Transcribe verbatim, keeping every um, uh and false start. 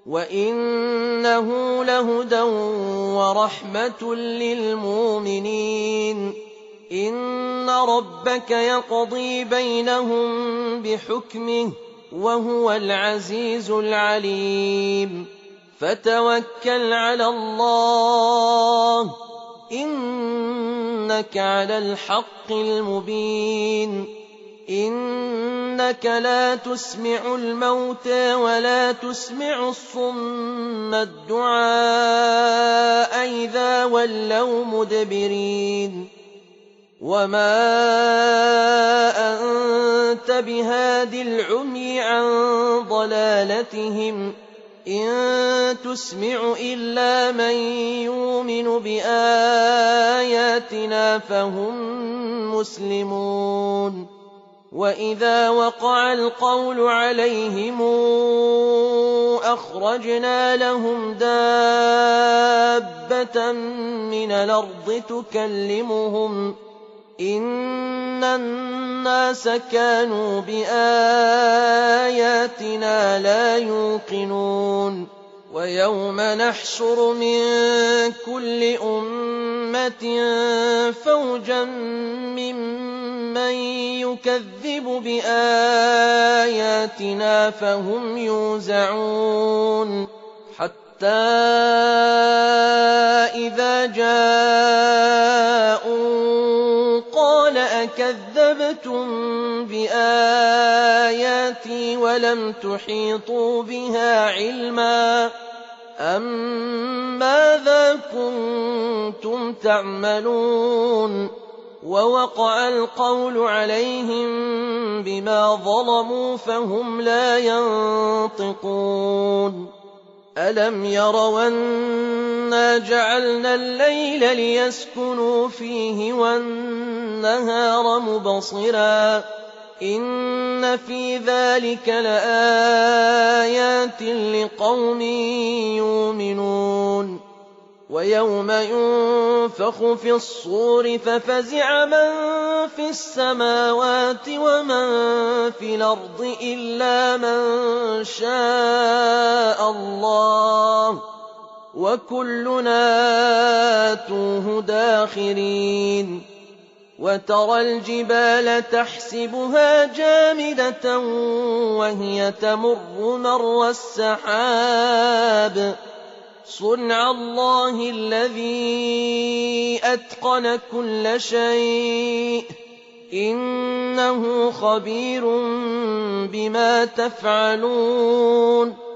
وَإِنَّهُ لَهُدًى وَرَحْمَةٌ لِّلْمُؤْمِنِينَ إِنَّ رَبَّكَ يَقْضِي بَيْنَهُم بِحُكْمِهِ وَهُوَ الْعَزِيزُ الْعَلِيمُ فَتَوَكَّلْ عَلَى اللَّهِ إِنَّكَ عَلَى الْحَقِّ الْمُبِينِ إِنَّكَ لَا تُسْمِعُ الْمَوْتَىٰ وَلَا تُسْمِعُ الصُّمَّ الدُّعَاءَ إِذَا وَلَّوْا مُدْبِرِينَ وَمَا أَنتَ بِهَادِ الْعُمْيِ عَن ضَلَالَتِهِمْ ۖ إِن تُسْمِعُ إِلَّا مَن يُؤْمِنُ بِآيَاتِنَا فَهُم مُّسْلِمُونَ وَإِذَا وَقَعَ الْقَوْلُ عَلَيْهِمْ أَخْرَجْنَا لَهُمْ دَابَّةً مِّنَ الْأَرْضِ تُكَلِّمُهُمْ إِنَّ النَّاسَ كَانُوا بِآيَاتِنَا لَا يُوقِنُونَ وَيَوْمَ نَحْشُرُ مِن كُلِّ أُمَّةٍ فَوْجًا مِّمَّن يُكَذِّبُ بِآيَاتِنَا فَهُمْ يُوزَعُونَ حَتَّىٰ إِذَا جَاءُوا قَالَ أَكَذَّبْتُم بِآيَاتِي وَلَمْ تُحِيطُوا بِهَا عِلْمًا أَمَّاذَا كُنتُمْ تَعْمَلُونَ وَوَقَعَ الْقَوْلُ عَلَيْهِم بِمَا ظَلَمُوا فَهُمْ لَا يَنطِقُونَ أَلَمْ يَرَوْا أَنَّا جَعَلْنَا اللَّيْلَ لِيَسْكُنُوا فِيهِ وَالنَّهَارَ مُبْصِرًا إِنَّ فِي ذَلِكَ لَآيَاتٍ لِّقَوْمٍ يُؤْمِنُونَ وَيَوْمَ يُنفَخُ فِي الصُّورِ فَفَزِعَ مَن فِي السَّمَاوَاتِ وَمَن فِي الْأَرْضِ إِلَّا مَن شَاءَ اللَّهُ وَكُلُّنَا آتُوهُ دَاخِرِينَ وَتَرَى الْجِبَالَ تَحْسَبُهَا جَامِدَةً وَهِيَ تَمُرُّ مَرَّ السَّحَابِ صُنْعَ اللَّهِ الَّذِي أَتْقَنَ كُلَّ شَيْءٍ ۚ إِنَّهُ خَبِيرٌ بِمَا تَفْعَلُونَ